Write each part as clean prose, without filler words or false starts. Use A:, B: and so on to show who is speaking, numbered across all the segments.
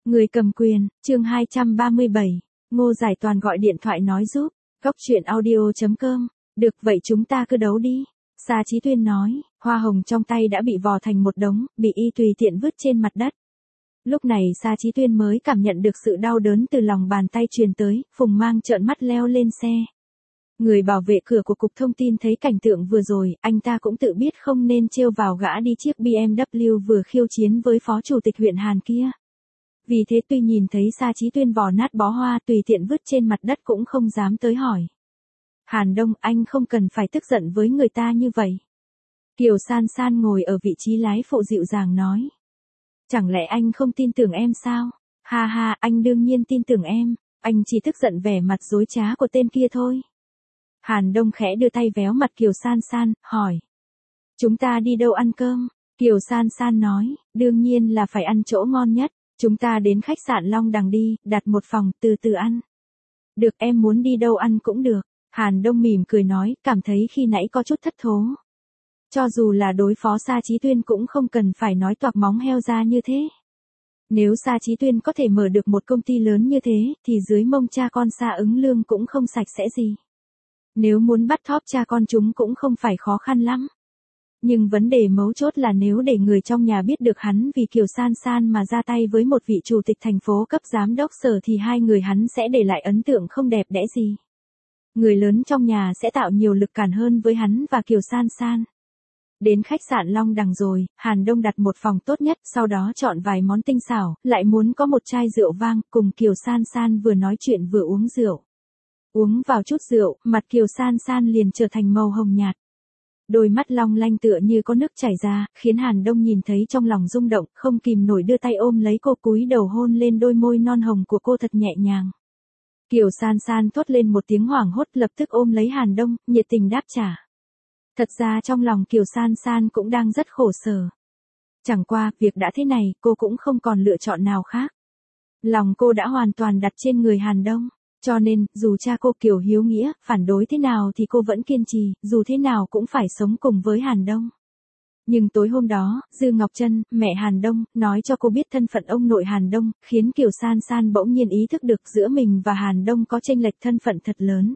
A: Người cầm quyền, chương 237, Ngô Giải Toàn gọi điện thoại nói giúp, góc chuyện audio.com, được vậy chúng ta cứ đấu đi. Sa Chí Tuyên nói, hoa hồng trong tay đã bị vò thành một đống, bị y tùy tiện vứt trên mặt đất. Lúc này Sa Chí Tuyên mới cảm nhận được sự đau đớn từ lòng bàn tay truyền tới, Phùng Mang trợn mắt leo lên xe. Người bảo vệ cửa của Cục Thông tin thấy cảnh tượng vừa rồi, anh ta cũng tự biết không nên trêu vào gã đi chiếc BMW vừa khiêu chiến với phó chủ tịch huyện Hàn kia. Vì thế tuy nhìn thấy Sa Chí Tuyên vò nát bó hoa tùy tiện vứt trên mặt đất cũng không dám tới hỏi. Hàn Đông, anh không cần phải tức giận với người ta như vậy. Kiều San San ngồi ở vị trí lái phụ dịu dàng nói. Chẳng lẽ anh không tin tưởng em sao? Ha ha, anh đương nhiên tin tưởng em, anh chỉ tức giận vẻ mặt dối trá của tên kia thôi. Hàn Đông khẽ đưa tay véo mặt Kiều San San, hỏi. Chúng ta đi đâu ăn cơm? Kiều San San nói, đương nhiên là phải ăn chỗ ngon nhất. Chúng ta đến khách sạn Long Đằng đi, đặt một phòng, từ từ ăn. Được, em muốn đi đâu ăn cũng được. Hàn Đông mỉm cười nói, cảm thấy khi nãy có chút thất thố. Cho dù là đối phó Sa Chí Tuyên cũng không cần phải nói toạc móng heo ra như thế. Nếu Sa Chí Tuyên có thể mở được một công ty lớn như thế, thì dưới mông cha con Sa Ứng Lương cũng không sạch sẽ gì. Nếu muốn bắt thóp cha con chúng cũng không phải khó khăn lắm. Nhưng vấn đề mấu chốt là nếu để người trong nhà biết được hắn vì Kiều San San mà ra tay với một vị chủ tịch thành phố cấp giám đốc sở thì hai người hắn sẽ để lại ấn tượng không đẹp đẽ gì. Người lớn trong nhà sẽ tạo nhiều lực cản hơn với hắn và Kiều San San. Đến khách sạn Long Đằng rồi, Hàn Đông đặt một phòng tốt nhất, sau đó chọn vài món tinh xảo, lại muốn có một chai rượu vang, cùng Kiều San San vừa nói chuyện vừa uống rượu. Uống vào chút rượu, mặt Kiều San San liền trở thành màu hồng nhạt. Đôi mắt long lanh tựa như có nước chảy ra, khiến Hàn Đông nhìn thấy trong lòng rung động, không kìm nổi đưa tay ôm lấy cô cúi đầu hôn lên đôi môi non hồng của cô thật nhẹ nhàng. Kiều San San thốt lên một tiếng hoảng hốt lập tức ôm lấy Hàn Đông, nhiệt tình đáp trả. Thật ra trong lòng Kiều San San cũng đang rất khổ sở. Chẳng qua, việc đã thế này, cô cũng không còn lựa chọn nào khác. Lòng cô đã hoàn toàn đặt trên người Hàn Đông. Cho nên, dù cha cô Kiều Hiếu Nghĩa, phản đối thế nào thì cô vẫn kiên trì, dù thế nào cũng phải sống cùng với Hàn Đông. Nhưng tối hôm đó, Dư Ngọc Trân, mẹ Hàn Đông, nói cho cô biết thân phận ông nội Hàn Đông, khiến Kiều San San bỗng nhiên ý thức được giữa mình và Hàn Đông có chênh lệch thân phận thật lớn.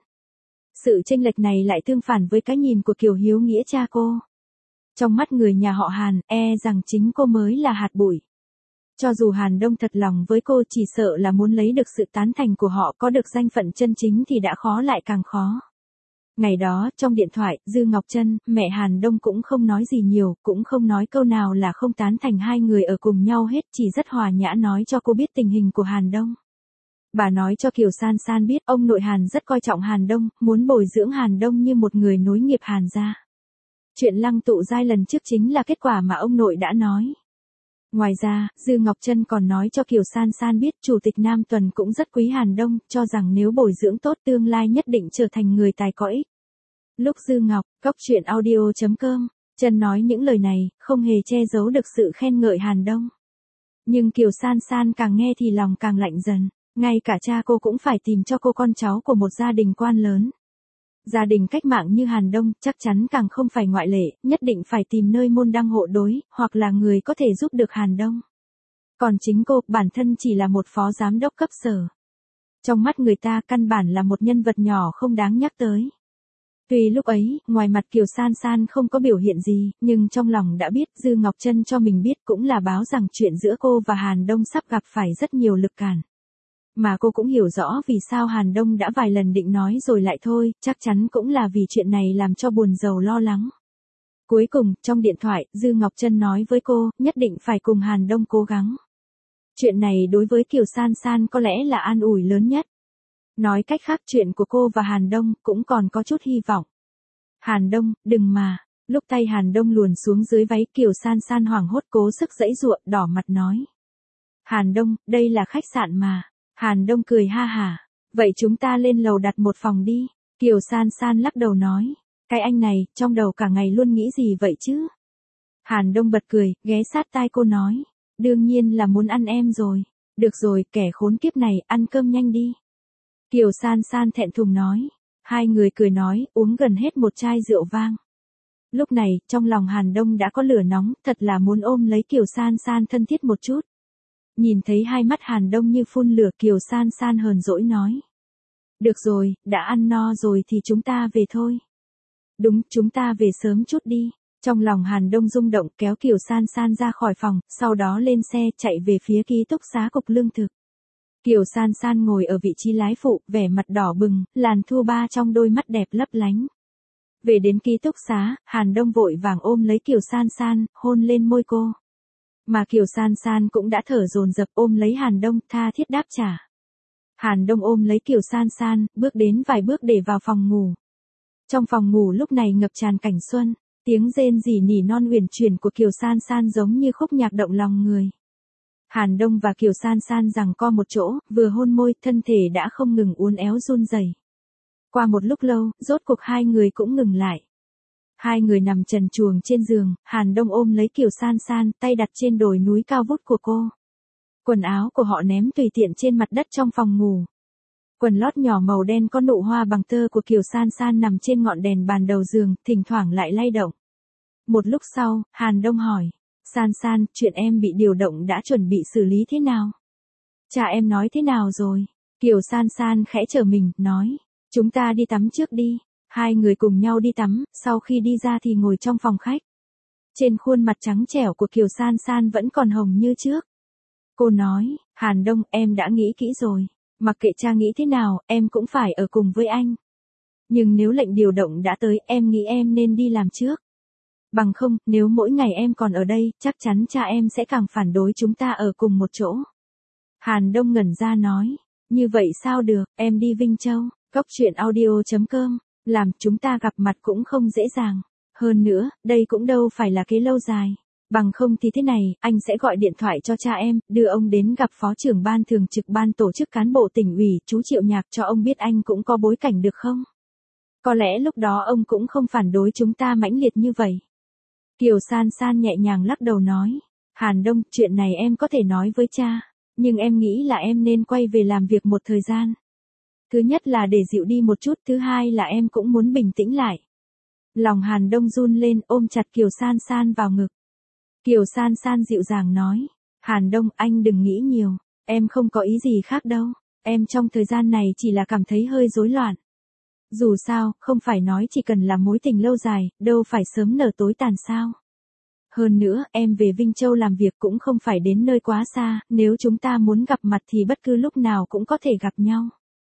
A: Sự chênh lệch này lại tương phản với cái nhìn của Kiều Hiếu Nghĩa cha cô. Trong mắt người nhà họ Hàn, rằng chính cô mới là hạt bụi. Cho dù Hàn Đông thật lòng với cô chỉ sợ là muốn lấy được sự tán thành của họ có được danh phận chân chính thì đã khó lại càng khó. Ngày đó, trong điện thoại, Dư Ngọc Trân, mẹ Hàn Đông cũng không nói gì nhiều, cũng không nói câu nào là không tán thành hai người ở cùng nhau hết, chỉ rất hòa nhã nói cho cô biết tình hình của Hàn Đông. Bà nói cho Kiều San San biết ông nội Hàn rất coi trọng Hàn Đông, muốn bồi dưỡng Hàn Đông như một người nối nghiệp Hàn gia. Chuyện Lăng Tụ Giai lần trước chính là kết quả mà ông nội đã nói. Ngoài ra, Dư Ngọc Trân còn nói cho Kiều San San biết Chủ tịch Nam Tuần cũng rất quý Hàn Đông, cho rằng nếu bồi dưỡng tốt tương lai nhất định trở thành người tài có ích. Lúc Dư Ngọc, góc chuyện audio.com, Trân nói những lời này, không hề che giấu được sự khen ngợi Hàn Đông. Nhưng Kiều San San càng nghe thì lòng càng lạnh dần, ngay cả cha cô cũng phải tìm cho cô con cháu của một gia đình quan lớn. Gia đình cách mạng như Hàn Đông chắc chắn càng không phải ngoại lệ, nhất định phải tìm nơi môn đăng hộ đối, hoặc là người có thể giúp được Hàn Đông. Còn chính cô, bản thân chỉ là một phó giám đốc cấp sở. Trong mắt người ta căn bản là một nhân vật nhỏ không đáng nhắc tới. Tuy lúc ấy, ngoài mặt Kiều San San không có biểu hiện gì, nhưng trong lòng đã biết Dư Ngọc Trân cho mình biết cũng là báo rằng chuyện giữa cô và Hàn Đông sắp gặp phải rất nhiều lực cản. Mà cô cũng hiểu rõ vì sao Hàn Đông đã vài lần định nói rồi lại thôi, chắc chắn cũng là vì chuyện này làm cho buồn rầu lo lắng. Cuối cùng, trong điện thoại, Dư Ngọc Trân nói với cô, nhất định phải cùng Hàn Đông cố gắng. Chuyện này đối với Kiều San San có lẽ là an ủi lớn nhất. Nói cách khác chuyện của cô và Hàn Đông cũng còn có chút hy vọng. Hàn Đông, đừng mà. Lúc tay Hàn Đông luồn xuống dưới váy Kiều San San hoảng hốt cố sức giãy giụa, đỏ mặt nói. Hàn Đông, đây là khách sạn mà. Hàn Đông cười ha hả. Vậy chúng ta lên lầu đặt một phòng đi. Kiều San San lắc đầu nói. Cái anh này, trong đầu cả ngày luôn nghĩ gì vậy chứ? Hàn Đông bật cười, ghé sát tai cô nói. Đương nhiên là muốn ăn em rồi. Được rồi, kẻ khốn kiếp này, ăn cơm nhanh đi. Kiều San San thẹn thùng nói. Hai người cười nói, uống gần hết một chai rượu vang. Lúc này, trong lòng Hàn Đông đã có lửa nóng, thật là muốn ôm lấy Kiều San San thân thiết một chút. Nhìn thấy hai mắt Hàn Đông như phun lửa, Kiều San San hờn dỗi nói. Được rồi, đã ăn no rồi thì chúng ta về thôi. Đúng, chúng ta về sớm chút đi. Trong lòng Hàn Đông rung động, kéo Kiều San San ra khỏi phòng, sau đó lên xe chạy về phía ký túc xá cục lương thực. Kiều San San ngồi ở vị trí lái phụ, vẻ mặt đỏ bừng, làn thu ba trong đôi mắt đẹp lấp lánh. Về đến ký túc xá, Hàn Đông vội vàng ôm lấy Kiều San San, hôn lên môi cô. Mà Kiều San San cũng đã thở dồn dập ôm lấy Hàn Đông, tha thiết đáp trả. Hàn Đông ôm lấy Kiều San San, bước đến vài bước để vào phòng ngủ. Trong phòng ngủ lúc này ngập tràn cảnh xuân, tiếng rên rỉ nỉ non uyển chuyển của Kiều San San giống như khúc nhạc động lòng người. Hàn Đông và Kiều San San giằng co một chỗ, vừa hôn môi, thân thể đã không ngừng uốn éo run rẩy. Qua một lúc lâu, rốt cuộc hai người cũng ngừng lại. Hai người nằm trần truồng trên giường, Hàn Đông ôm lấy Kiều San San, tay đặt trên đồi núi cao vút của cô. Quần áo của họ ném tùy tiện trên mặt đất trong phòng ngủ. Quần lót nhỏ màu đen có nụ hoa bằng tơ của Kiều San San nằm trên ngọn đèn bàn đầu giường, thỉnh thoảng lại lay động. Một lúc sau, Hàn Đông hỏi, San San, chuyện em bị điều động đã chuẩn bị xử lý thế nào? Cha em nói thế nào rồi? Kiều San San khẽ trở mình, nói, chúng ta đi tắm trước đi. Hai người cùng nhau đi tắm, sau khi đi ra thì ngồi trong phòng khách. Trên khuôn mặt trắng trẻo của Kiều San San vẫn còn hồng như trước. Cô nói, Hàn Đông, em đã nghĩ kỹ rồi. Mặc kệ cha nghĩ thế nào, em cũng phải ở cùng với anh. Nhưng nếu lệnh điều động đã tới, em nghĩ em nên đi làm trước. Bằng không, nếu mỗi ngày em còn ở đây, chắc chắn cha em sẽ càng phản đối chúng ta ở cùng một chỗ. Hàn Đông ngẩn ra nói, như vậy sao được, em đi Vinh Châu, coctruyện.audio.com, làm chúng ta gặp mặt cũng không dễ dàng. Hơn nữa, đây cũng đâu phải là kế lâu dài. Bằng không thì thế này, anh sẽ gọi điện thoại cho cha em, đưa ông đến gặp phó trưởng ban thường trực ban tổ chức cán bộ tỉnh ủy, chú Triệu Nhạc, cho ông biết anh cũng có bối cảnh được không? Có lẽ lúc đó ông cũng không phản đối chúng ta mãnh liệt như vậy. Kiều San San nhẹ nhàng lắc đầu nói, Hàn Đông, chuyện này em có thể nói với cha, nhưng em nghĩ là em nên quay về làm việc một thời gian. Thứ nhất là để dịu đi một chút, thứ hai là em cũng muốn bình tĩnh lại. Lòng Hàn Đông run lên, ôm chặt Kiều San San vào ngực. Kiều San San dịu dàng nói, Hàn Đông, anh đừng nghĩ nhiều, em không có ý gì khác đâu, em trong thời gian này chỉ là cảm thấy hơi rối loạn. Dù sao, không phải nói chỉ cần là mối tình lâu dài, đâu phải sớm nở tối tàn sao. Hơn nữa, em về Vinh Châu làm việc cũng không phải đến nơi quá xa, nếu chúng ta muốn gặp mặt thì bất cứ lúc nào cũng có thể gặp nhau.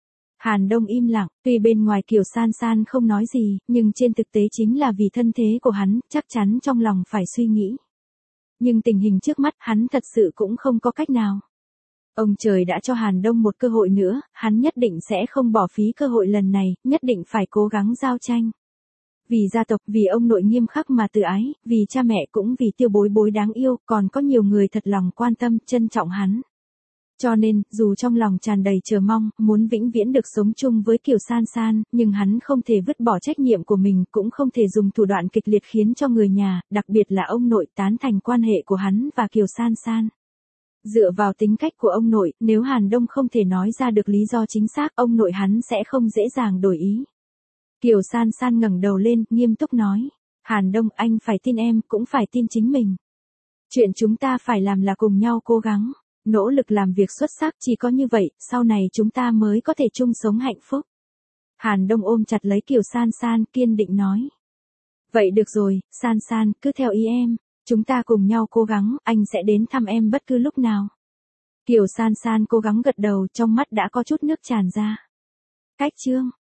A: Hàn Đông im lặng, tuy bên ngoài Kiều San San không nói gì, nhưng trên thực tế chính là vì thân thế của hắn, chắc chắn trong lòng phải suy nghĩ. Nhưng tình hình trước mắt hắn thật sự cũng không có cách nào. Ông trời đã cho Hàn Đông một cơ hội nữa, hắn nhất định sẽ không bỏ phí cơ hội lần này, nhất định phải cố gắng giao tranh. Vì gia tộc, vì ông nội nghiêm khắc mà tự ái, vì cha mẹ cũng vì Tiêu Bối Bối đáng yêu, còn có nhiều người thật lòng quan tâm, trân trọng hắn. Cho nên, dù trong lòng tràn đầy chờ mong, muốn vĩnh viễn được sống chung với Kiều San San, nhưng hắn không thể vứt bỏ trách nhiệm của mình, cũng không thể dùng thủ đoạn kịch liệt khiến cho người nhà, đặc biệt là ông nội, tán thành quan hệ của hắn và Kiều San San. Dựa vào tính cách của ông nội, nếu Hàn Đông không thể nói ra được lý do chính xác, ông nội hắn sẽ không dễ dàng đổi ý. Kiều San San ngẩng đầu lên, nghiêm túc nói, Hàn Đông, anh phải tin em, cũng phải tin chính mình. Chuyện chúng ta phải làm là cùng nhau cố gắng, nỗ lực làm việc xuất sắc, chỉ có như vậy, sau này chúng ta mới có thể chung sống hạnh phúc. Hàn Đông ôm chặt lấy Kiều San San, kiên định nói. Vậy được rồi, San San, cứ theo ý em, chúng ta cùng nhau cố gắng, anh sẽ đến thăm em bất cứ lúc nào. Kiều San San cố gắng gật đầu, trong mắt đã có chút nước tràn ra. Cách chương